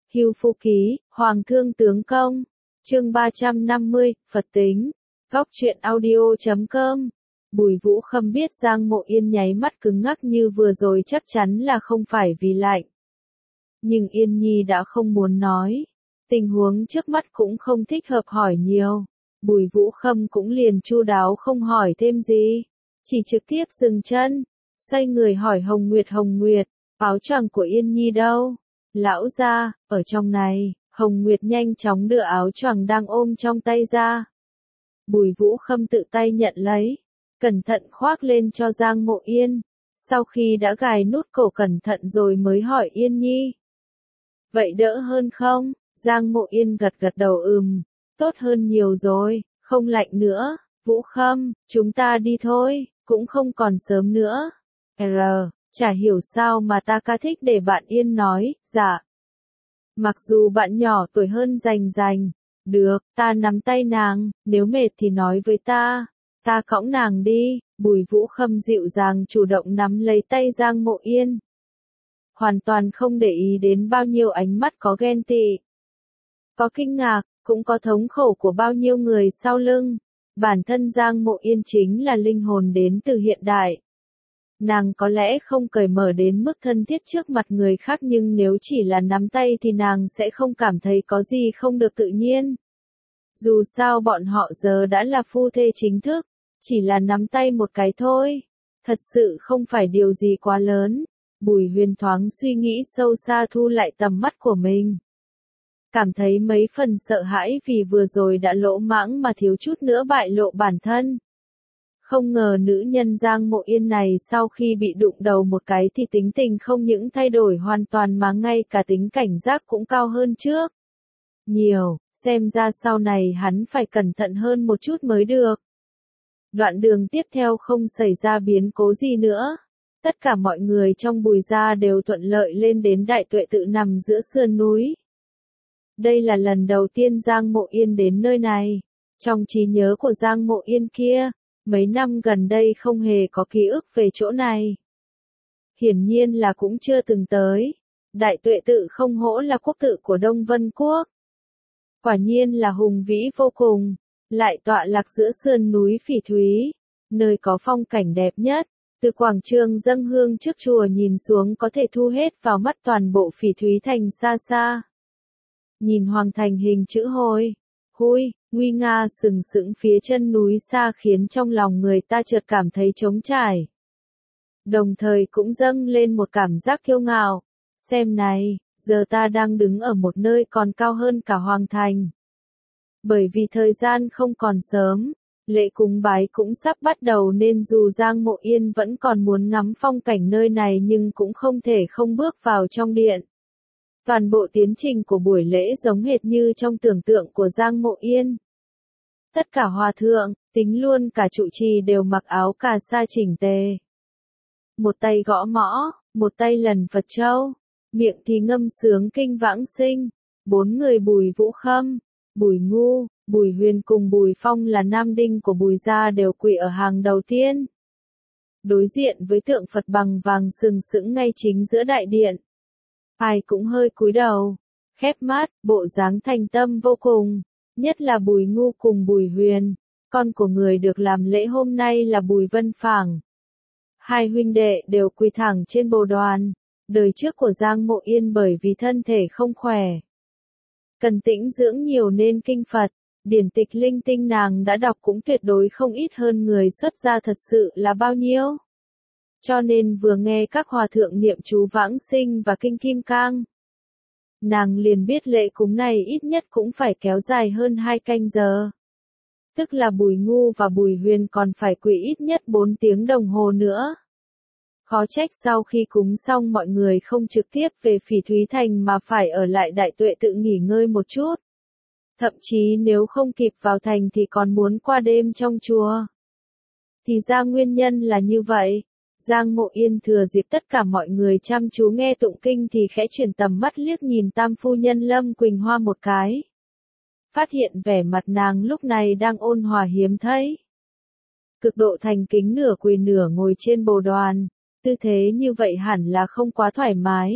Hưu Phu Ký, Hoàng Thương Tướng Công. Chương 350, Phật Tính. Góc truyện audio.com. Bùi Vũ Khâm biết Giang Mộ Yên nháy mắt cứng ngắc như vừa rồi chắc chắn là không phải vì lạnh. Nhưng Yên Nhi đã không muốn nói. Tình huống trước mắt cũng không thích hợp hỏi nhiều. Bùi Vũ Khâm cũng liền chu đáo không hỏi thêm gì. Chỉ trực tiếp dừng chân. Xoay người hỏi Hồng Nguyệt, áo choàng của Yên Nhi đâu? Lão gia, ở trong này. Hồng Nguyệt nhanh chóng đưa áo choàng đang ôm trong tay ra. Bùi Vũ Khâm tự tay nhận lấy. Cẩn thận khoác lên cho Giang Mộ Yên. Sau khi đã gài nút cổ cẩn thận rồi mới hỏi Yên Nhi. Vậy đỡ hơn không? Giang Mộ Yên gật đầu tốt hơn nhiều rồi, không lạnh nữa. Vũ Khâm, chúng ta đi thôi, cũng không còn sớm nữa. Chả hiểu sao mà ta ca thích để bạn Yên nói, dạ. Mặc dù bạn nhỏ tuổi hơn rành. Được, ta nắm tay nàng, nếu mệt thì nói với ta cõng nàng đi. Bùi Vũ Khâm dịu dàng chủ động nắm lấy tay Giang Mộ Yên. Hoàn toàn không để ý đến bao nhiêu ánh mắt có ghen tị, có kinh ngạc, cũng có thống khổ của bao nhiêu người sau lưng. Bản thân Giang Mộ Yên chính là linh hồn đến từ hiện đại. Nàng có lẽ không cởi mở đến mức thân thiết trước mặt người khác nhưng nếu chỉ là nắm tay thì nàng sẽ không cảm thấy có gì không được tự nhiên. Dù sao bọn họ giờ đã là phu thê chính thức, chỉ là nắm tay một cái thôi. Thật sự không phải điều gì quá lớn. Bùi Huyền thoáng suy nghĩ sâu xa thu lại tầm mắt của mình. Cảm thấy mấy phần sợ hãi vì vừa rồi đã lỗ mãng mà thiếu chút nữa bại lộ bản thân. Không ngờ nữ nhân Giang Mộ Yên này sau khi bị đụng đầu một cái thì tính tình không những thay đổi hoàn toàn mà ngay cả tính cảnh giác cũng cao hơn trước. Nhiều, xem ra sau này hắn phải cẩn thận hơn một chút mới được. Đoạn đường tiếp theo không xảy ra biến cố gì nữa. Tất cả mọi người trong Bùi gia đều thuận lợi lên đến Đại Tuệ Tự nằm giữa sườn núi. Đây là lần đầu tiên Giang Mộ Yên đến nơi này. Trong trí nhớ của Giang Mộ Yên kia, mấy năm gần đây không hề có ký ức về chỗ này. Hiển nhiên là cũng chưa từng tới. Đại Tuệ Tự không hổ là quốc tự của Đông Vân Quốc. Quả nhiên là hùng vĩ vô cùng, lại tọa lạc giữa sườn núi phỉ thúy, nơi có phong cảnh đẹp nhất. Từ quảng trường dâng hương trước chùa nhìn xuống có thể thu hết vào mắt toàn bộ phỉ thúy thành xa xa. Nhìn hoàng thành hình chữ hồi, nguy nga sừng sững phía chân núi xa khiến trong lòng người ta chợt cảm thấy trống trải. Đồng thời cũng dâng lên một cảm giác kiêu ngạo. Xem này, giờ ta đang đứng ở một nơi còn cao hơn cả hoàng thành. Bởi vì thời gian không còn sớm, lễ cúng bái cũng sắp bắt đầu nên dù Giang Mộ Yên vẫn còn muốn ngắm phong cảnh nơi này nhưng cũng không thể không bước vào trong điện. Toàn bộ tiến trình của buổi lễ giống hệt như trong tưởng tượng của Giang Mộ Yên. Tất cả hòa thượng, tính luôn cả trụ trì đều mặc áo cà sa chỉnh tề. Một tay gõ mõ, một tay lần Phật châu, miệng thì ngâm sướng kinh vãng sinh. Bốn người Bùi Vũ Khâm, Bùi Ngu, Bùi Huyền cùng Bùi Phong là nam đinh của Bùi gia đều quỳ ở hàng đầu tiên. Đối diện với tượng Phật bằng vàng sừng sững ngay chính giữa đại điện. Ai cũng hơi cúi đầu, khép mắt, bộ dáng thành tâm vô cùng. Nhất là Bùi Ngu cùng Bùi Huyền, con của người được làm lễ hôm nay là Bùi Vân Phảng. Hai huynh đệ đều quỳ thẳng trên bồ đoàn. Đời trước của Giang Mộ Yên bởi vì thân thể không khỏe, cần tĩnh dưỡng nhiều nên kinh Phật, điển tịch linh tinh nàng đã đọc cũng tuyệt đối không ít hơn người xuất gia thật sự là bao nhiêu. Cho nên vừa nghe các hòa thượng niệm chú vãng sinh và kinh kim cang, nàng liền biết lễ cúng này ít nhất cũng phải kéo dài hơn 2 canh giờ. Tức là Bùi Ngu và Bùi Huyền còn phải quỳ ít nhất 4 tiếng đồng hồ nữa. Khó trách sau khi cúng xong mọi người không trực tiếp về Phỉ Thúy Thành mà phải ở lại Đại Tuệ Tự nghỉ ngơi một chút. Thậm chí nếu không kịp vào thành thì còn muốn qua đêm trong chùa. Thì ra nguyên nhân là như vậy. Giang Mộ Yên thừa dịp tất cả mọi người chăm chú nghe tụng kinh thì khẽ chuyển tầm mắt liếc nhìn tam phu nhân Lâm Quỳnh Hoa một cái. Phát hiện vẻ mặt nàng lúc này đang ôn hòa hiếm thấy. Cực độ thành kính nửa quỳ nửa ngồi trên bồ đoàn. Tư thế như vậy hẳn là không quá thoải mái.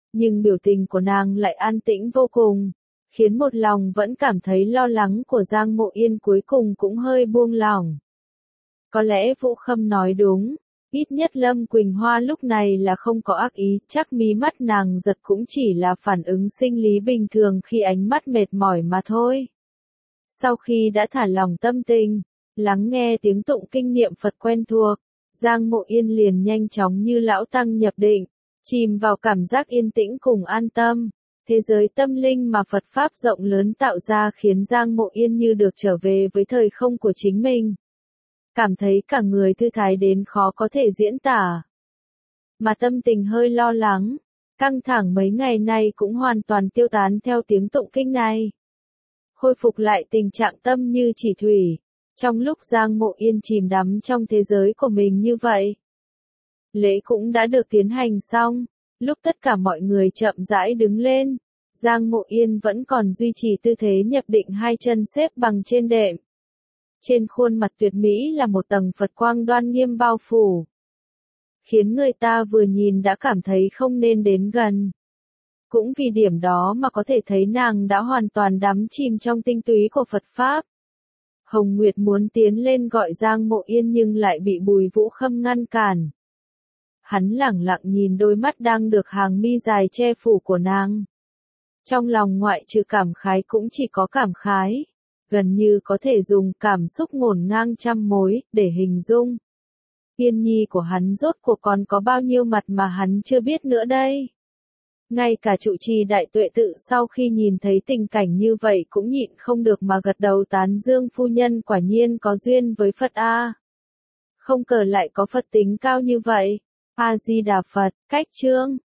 nhưng biểu tình của nàng lại an tĩnh vô cùng, khiến một lòng vẫn cảm thấy lo lắng của Giang Mộ Yên cuối cùng cũng hơi buông lỏng. Có lẽ Vũ Khâm nói đúng, ít nhất Lâm Quỳnh Hoa lúc này là không có ác ý, chắc mí mắt nàng giật cũng chỉ là phản ứng sinh lý bình thường khi ánh mắt mệt mỏi mà thôi. Sau khi đã thả lỏng tâm tình, lắng nghe tiếng tụng kinh niệm Phật quen thuộc, Giang Mộ Yên liền nhanh chóng như lão tăng nhập định, chìm vào cảm giác yên tĩnh cùng an tâm. Thế giới tâm linh mà Phật Pháp rộng lớn tạo ra khiến Giang Mộ Yên như được trở về với thời không của chính mình. Cảm thấy cả người thư thái đến khó có thể diễn tả. Mà tâm tình hơi lo lắng, căng thẳng mấy ngày nay cũng hoàn toàn tiêu tán theo tiếng tụng kinh này. Khôi phục lại tình trạng tâm như chỉ thủy, trong lúc Giang Mộ Yên chìm đắm trong thế giới của mình như vậy. Lễ cũng đã được tiến hành xong, lúc tất cả mọi người chậm rãi đứng lên, Giang Mộ Yên vẫn còn duy trì tư thế nhập định hai chân xếp bằng trên đệm. Trên khuôn mặt tuyệt mỹ là một tầng Phật quang đoan nghiêm bao phủ, khiến người ta vừa nhìn đã cảm thấy không nên đến gần. Cũng vì điểm đó mà có thể thấy nàng đã hoàn toàn đắm chìm trong tinh túy của Phật Pháp. Hồng Nguyệt muốn tiến lên gọi Giang Mộ Yên nhưng lại bị Bùi Vũ Khâm ngăn cản. Hắn lẳng lặng nhìn đôi mắt đang được hàng mi dài che phủ của nàng. Trong lòng ngoại trừ cảm khái cũng chỉ có cảm khái, gần như có thể dùng cảm xúc ngổn ngang trăm mối để hình dung. Yên nhi của hắn rốt cuộc còn có bao nhiêu mặt mà hắn chưa biết nữa đây. Ngay cả trụ trì Đại Tuệ Tự sau khi nhìn thấy tình cảnh như vậy cũng nhịn không được mà gật đầu tán dương phu nhân quả nhiên có duyên với Phật a. Không ngờ lại có Phật tính cao như vậy. A Di Đà Phật, cách chương